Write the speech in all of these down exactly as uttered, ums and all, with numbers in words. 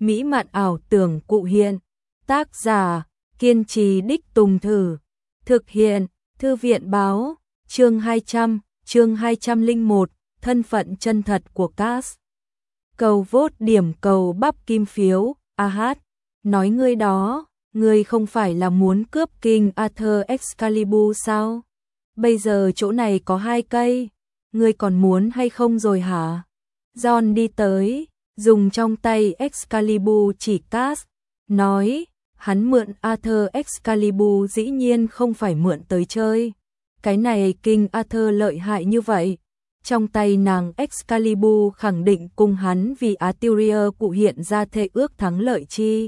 mỹ mạn ảo tưởng cụ hiện. Tác giả, kiên trì đích tùng thử. Thực hiện, Thư viện báo, chương hai trăm, chương hai trăm lẻ một, thân phận chân thật của Cass. Cầu vote điểm cầu bắp kim phiếu, a hát, nói ngươi đó, ngươi không phải là muốn cướp King Arthur Excalibur sao? Bây giờ chỗ này có hai cây, ngươi còn muốn hay không rồi hả? John đi tới, dùng trong tay Excalibur chỉ Cass, nói, hắn mượn Arthur Excalibur dĩ nhiên không phải mượn tới chơi. Cái này King Arthur lợi hại như vậy, trong tay nàng Excalibur khẳng định cùng hắn vì Arthurian cụ hiện ra thệ ước thắng lợi chi.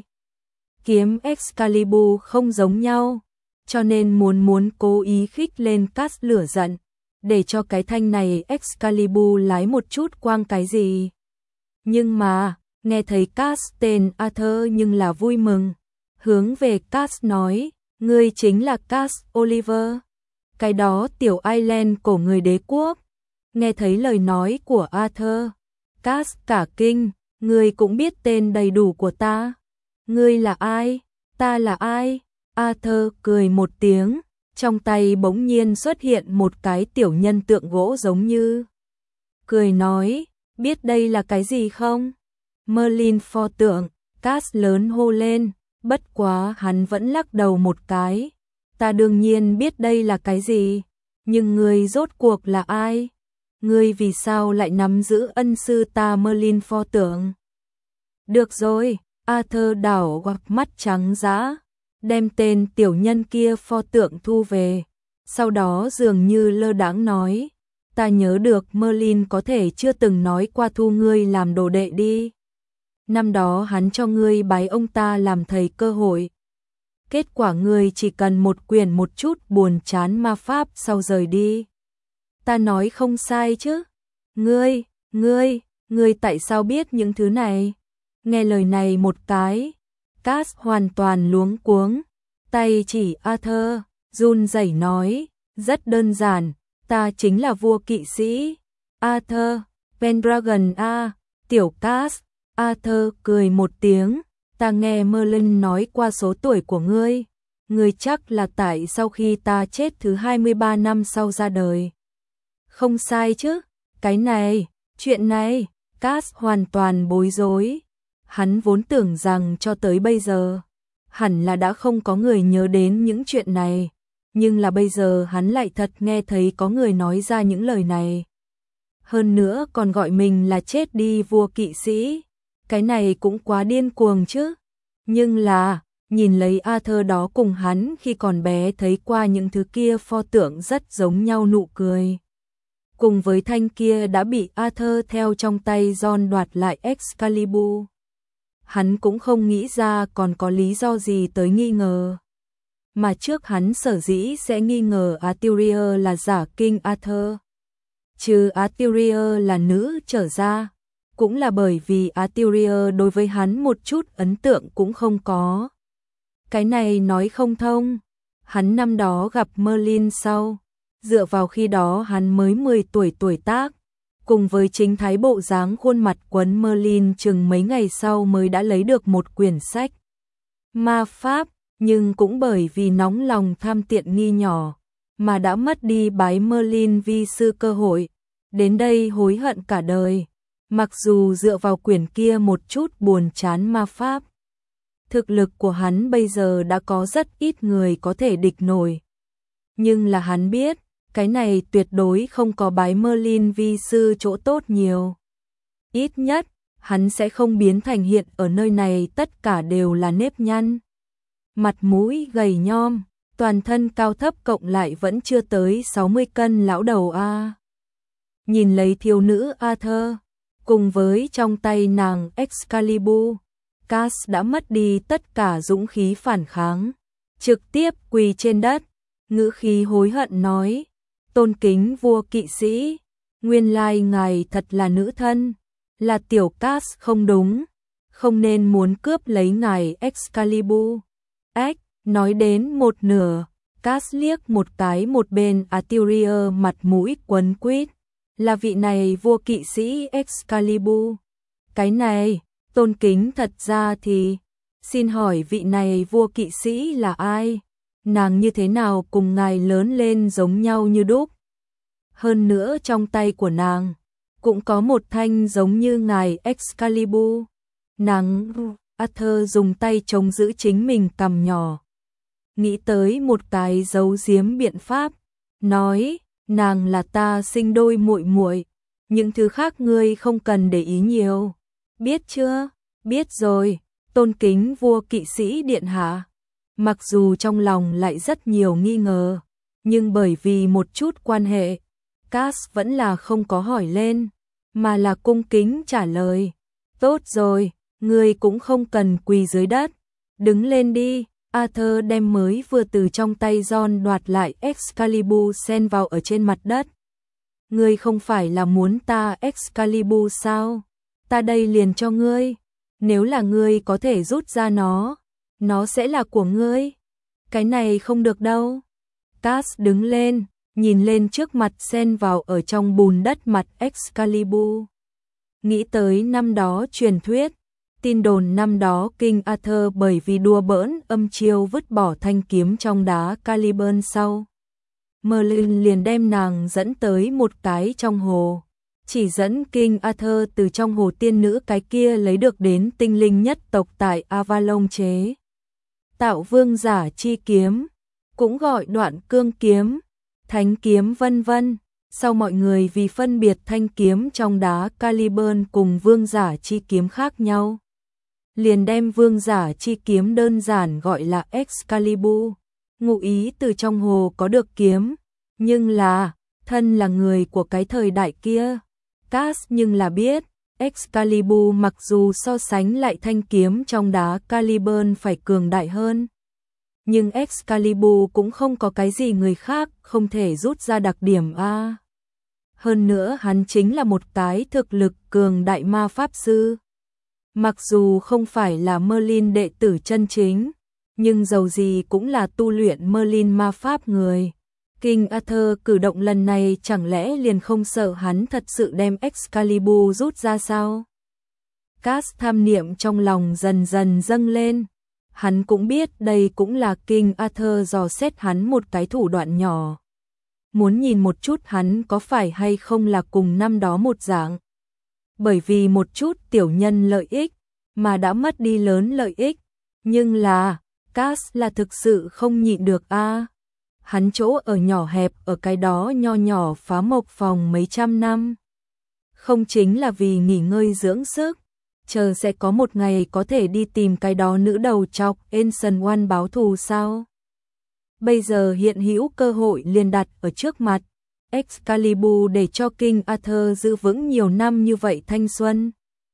Kiếm Excalibur không giống nhau, cho nên muốn muốn cố ý khích lên Cass lửa giận, để cho cái thanh này Excalibur lái một chút quang cái gì. Nhưng mà, nghe thấy Cass tên Arthur nhưng là vui mừng, hướng về Cass nói, ngươi chính là Cass Oliver, cái đó tiểu Ireland cổ người đế quốc. Nghe thấy lời nói của Arthur, Cass cả kinh, ngươi cũng biết tên đầy đủ của ta. Ngươi là ai? Ta là ai? Arthur cười một tiếng, trong tay bỗng nhiên xuất hiện một cái tiểu nhân tượng gỗ giống như. Cười nói, biết đây là cái gì không? Merlin pho tượng, Cass lớn hô lên, bất quá hắn vẫn lắc đầu một cái. Ta đương nhiên biết đây là cái gì, nhưng ngươi rốt cuộc là ai? Ngươi vì sao lại nắm giữ ân sư ta Merlin pho tượng? Được rồi, Arthur đảo hoặc mắt trắng dã, đem tên tiểu nhân kia pho tượng thu về, sau đó dường như lơ đãng nói, ta nhớ được Merlin có thể chưa từng nói qua thu ngươi làm đồ đệ đi. Năm đó hắn cho ngươi bái ông ta làm thầy cơ hội. Kết quả ngươi chỉ cần một quyển một chút buồn chán ma pháp sau rời đi. Ta nói không sai chứ? Ngươi, ngươi, ngươi tại sao biết những thứ này? Nghe lời này một cái, Cass hoàn toàn luống cuống, tay chỉ Arthur, run rẩy nói, rất đơn giản, ta chính là vua kỵ sĩ, Arthur, Pendragon a, tiểu Cass. Arthur cười một tiếng, ta nghe Merlin nói qua số tuổi của ngươi, ngươi chắc là tại sau khi ta chết thứ hai mươi ba năm sau ra đời. Không sai chứ, cái này, chuyện này, Cass hoàn toàn bối rối. Hắn vốn tưởng rằng cho tới bây giờ, hẳn là đã không có người nhớ đến những chuyện này, nhưng là bây giờ hắn lại thật nghe thấy có người nói ra những lời này. Hơn nữa còn gọi mình là chết đi vua kỵ sĩ, cái này cũng quá điên cuồng chứ. Nhưng là, nhìn lấy Arthur đó cùng hắn khi còn bé thấy qua những thứ kia pho tượng rất giống nhau nụ cười. Cùng với thanh kia đã bị Arthur theo trong tay John đoạt lại Excalibur. Hắn cũng không nghĩ ra còn có lý do gì tới nghi ngờ. Mà trước hắn sở dĩ sẽ nghi ngờ Arthurian là giả King Arthur. Trừ Arthurian là nữ trở ra, cũng là bởi vì Arthurian đối với hắn một chút ấn tượng cũng không có. Cái này nói không thông. Hắn năm đó gặp Merlin sau, dựa vào khi đó hắn mới mười tuổi tuổi tác, cùng với chính thái bộ dáng khuôn mặt quấn Merlin chừng mấy ngày sau mới đã lấy được một quyển sách ma pháp, nhưng cũng bởi vì nóng lòng tham tiện nghi nhỏ, mà đã mất đi bái Merlin vi sư cơ hội, đến đây hối hận cả đời, mặc dù dựa vào quyển kia một chút buồn chán ma pháp. Thực lực của hắn bây giờ đã có rất ít người có thể địch nổi. Nhưng là hắn biết, cái này tuyệt đối không có bái Merlin vi sư chỗ tốt nhiều. Ít nhất, hắn sẽ không biến thành hiện ở nơi này tất cả đều là nếp nhăn. Mặt mũi gầy nhom, toàn thân cao thấp cộng lại vẫn chưa tới sáu mươi cân lão đầu a. Nhìn lấy thiếu nữ Arthur, cùng với trong tay nàng Excalibur, Cass đã mất đi tất cả dũng khí phản kháng, trực tiếp quỳ trên đất, ngữ khí hối hận nói, tôn kính vua kỵ sĩ, nguyên lai ngài thật là nữ thân, là tiểu Cass không đúng, không nên muốn cướp lấy ngài Excalibur. Ếch, nói đến một nửa, Cass liếc một cái một bên Arthurian mặt mũi quấn quýt, là vị này vua kỵ sĩ Excalibur. Cái này, tôn kính thật ra thì, xin hỏi vị này vua kỵ sĩ là ai? Nàng như thế nào cùng ngài lớn lên giống nhau như đúc? Hơn nữa trong tay của nàng cũng có một thanh giống như ngài Excalibur. Nàng, Arthur dùng tay chống giữ chính mình cằm nhỏ. Nghĩ tới một cái giấu giếm biện pháp, nói, nàng là ta sinh đôi muội muội, những thứ khác ngươi không cần để ý nhiều. Biết chưa? Biết rồi, tôn kính vua kỵ sĩ điện hạ. Mặc dù trong lòng lại rất nhiều nghi ngờ, nhưng bởi vì một chút quan hệ, Cass vẫn là không có hỏi lên, mà là cung kính trả lời. Tốt rồi, ngươi cũng không cần quỳ dưới đất, đứng lên đi. Arthur đem mới vừa từ trong tay John đoạt lại Excalibur xen vào ở trên mặt đất. Ngươi không phải là muốn ta Excalibur sao? Ta đây liền cho ngươi. Nếu là ngươi có thể rút ra nó, nó sẽ là của ngươi. Cái này không được đâu. Cass đứng lên, nhìn lên trước mặt xen vào ở trong bùn đất mặt Excalibur. Nghĩ tới năm đó truyền thuyết, tin đồn năm đó King Arthur bởi vì đùa bỡn âm chiêu vứt bỏ thanh kiếm trong đá Caliburn sau. Merlin liền đem nàng dẫn tới một cái trong hồ, chỉ dẫn King Arthur từ trong hồ tiên nữ cái kia lấy được đến tinh linh nhất tộc tại Avalon chế. Tạo vương giả chi kiếm, cũng gọi đoạn cương kiếm, thánh kiếm vân vân. Sau mọi người vì phân biệt thanh kiếm trong đá Caliburn cùng vương giả chi kiếm khác nhau, liền đem vương giả chi kiếm đơn giản gọi là Excalibur, ngụ ý từ trong hồ có được kiếm, nhưng là, thân là người của cái thời đại kia. Cass nhưng là biết, Excalibur mặc dù so sánh lại thanh kiếm trong đá Caliburn phải cường đại hơn, nhưng Excalibur cũng không có cái gì người khác không thể rút ra đặc điểm a. Hơn nữa hắn chính là một cái thực lực cường đại ma pháp sư. Mặc dù không phải là Merlin đệ tử chân chính, nhưng dầu gì cũng là tu luyện Merlin ma pháp người. King Arthur cử động lần này chẳng lẽ liền không sợ hắn thật sự đem Excalibur rút ra sao? Cass tham niệm trong lòng dần dần dâng lên. Hắn cũng biết đây cũng là King Arthur dò xét hắn một cái thủ đoạn nhỏ. Muốn nhìn một chút hắn có phải hay không là cùng năm đó một dạng. Bởi vì một chút tiểu nhân lợi ích mà đã mất đi lớn lợi ích. Nhưng là, Cass là thực sự không nhịn được a. Hắn chỗ ở nhỏ hẹp ở cái đó nho nhỏ phá mộc phòng mấy trăm năm. Không chính là vì nghỉ ngơi dưỡng sức, chờ sẽ có một ngày có thể đi tìm cái đó nữ đầu trọc Ancient One báo thù sao? Bây giờ hiện hữu cơ hội liền đặt ở trước mặt, Excalibur để cho King Arthur giữ vững nhiều năm như vậy thanh xuân.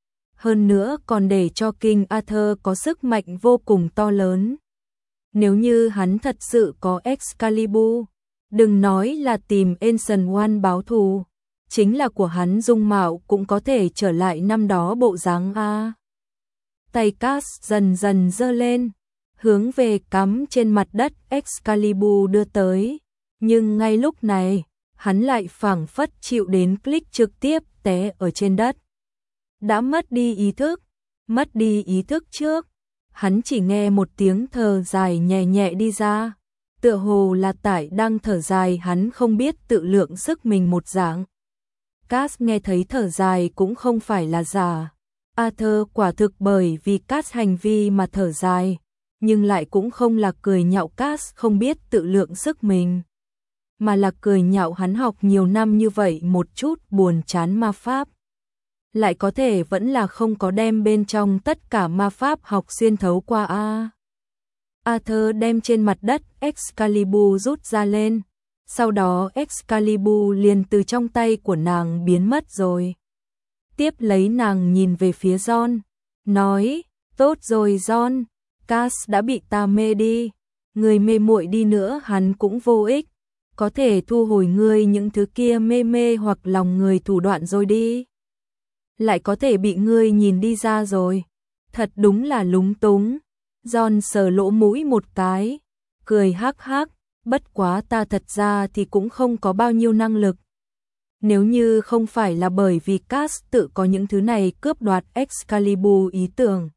Hơn nữa còn để cho King Arthur có sức mạnh vô cùng to lớn. Nếu như hắn thật sự có Excalibur, đừng nói là tìm Ancient One báo thù, chính là của hắn dung mạo cũng có thể trở lại năm đó bộ dáng a. Tay Cass dần dần giơ lên, hướng về cắm trên mặt đất Excalibur đưa tới, nhưng ngay lúc này, hắn lại phảng phất chịu đến click trực tiếp té ở trên đất. Đã mất đi ý thức, mất đi ý thức trước, hắn chỉ nghe một tiếng thở dài nhẹ nhẹ đi ra, tựa hồ là tại đang thở dài hắn không biết tự lượng sức mình một dạng. Cass nghe thấy thở dài cũng không phải là giả. Arthur quả thực bởi vì Cass hành vi mà thở dài, nhưng lại cũng không là cười nhạo Cass không biết tự lượng sức mình, mà là cười nhạo hắn học nhiều năm như vậy một chút buồn chán ma pháp. Lại có thể vẫn là không có đem bên trong tất cả ma pháp học xuyên thấu qua a. Arthur đem trên mặt đất Excalibur rút ra lên, sau đó Excalibur liền từ trong tay của nàng biến mất rồi. Tiếp lấy nàng nhìn về phía John, nói, tốt rồi John, Cass đã bị ta mê đi, người mê muội đi nữa hắn cũng vô ích, có thể thu hồi ngươi những thứ kia mê mê hoặc lòng người thủ đoạn rồi đi. Lại có thể bị ngươi nhìn đi ra rồi, thật đúng là lúng túng. John sờ lỗ mũi một cái, cười hắc hắc, bất quá ta thật ra thì cũng không có bao nhiêu năng lực. Nếu như không phải là bởi vì Cass tự có những thứ này cướp đoạt Excalibur ý tưởng,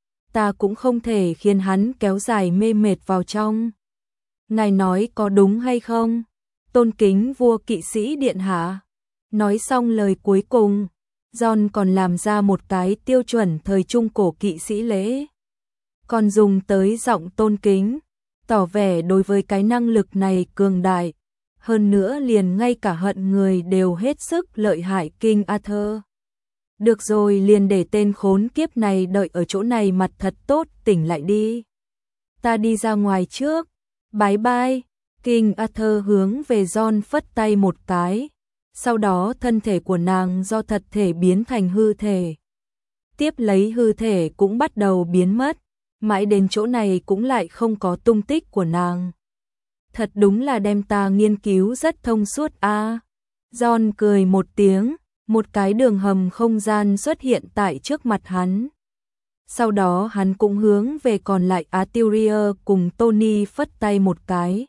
ta cũng không thể khiến hắn kéo dài mê mệt vào trong. Ngài nói có đúng hay không? Tôn kính vua kỵ sĩ điện hạ. Nói xong lời cuối cùng, John còn làm ra một cái tiêu chuẩn thời trung cổ kỵ sĩ lễ. Còn dùng tới giọng tôn kính, tỏ vẻ đối với cái năng lực này cường đại. Hơn nữa liền ngay cả hận người đều hết sức lợi hại King Arthur. Được rồi, liền để tên khốn kiếp này đợi ở chỗ này mặt thật tốt, tỉnh lại đi. Ta đi ra ngoài trước. Bye bye. King Arthur hướng về John phất tay một cái. Sau đó thân thể của nàng do thật thể biến thành hư thể. Tiếp lấy hư thể cũng bắt đầu biến mất. Mãi đến chỗ này cũng lại không có tung tích của nàng. Thật đúng là đem ta nghiên cứu rất thông suốt a. À. John cười một tiếng, một cái đường hầm không gian xuất hiện tại trước mặt hắn. Sau đó hắn cũng hướng về còn lại Arthurian cùng Tony phất tay một cái.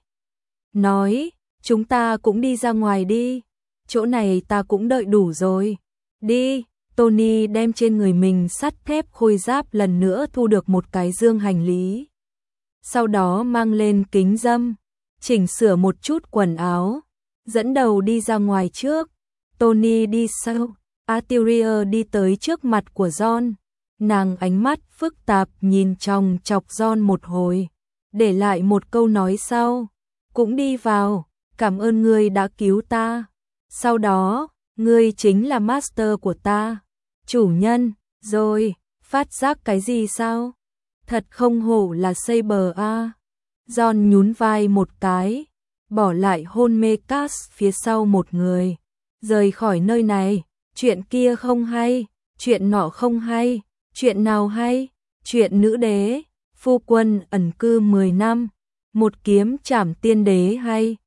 Nói, chúng ta cũng đi ra ngoài đi, chỗ này ta cũng đợi đủ rồi. Đi, Tony đem trên người mình sắt thép khôi giáp lần nữa thu được một cái dương hành lý. Sau đó mang lên kính râm, chỉnh sửa một chút quần áo, dẫn đầu đi ra ngoài trước. Tony đi sau, Arthurian đi tới trước mặt của John. Nàng ánh mắt phức tạp nhìn chòng chọc John một hồi, để lại một câu nói sau, cũng đi vào, cảm ơn ngươi đã cứu ta. Sau đó, ngươi chính là master của ta, chủ nhân, rồi, phát giác cái gì sao? Thật không hổ là Saber a. John nhún vai một cái, bỏ lại hôn mê Cass phía sau một người, rời khỏi nơi này. Chuyện kia không hay, chuyện nọ không hay, chuyện nào hay? Chuyện nữ đế, phu quân ẩn cư mười năm, một kiếm trảm tiên đế hay?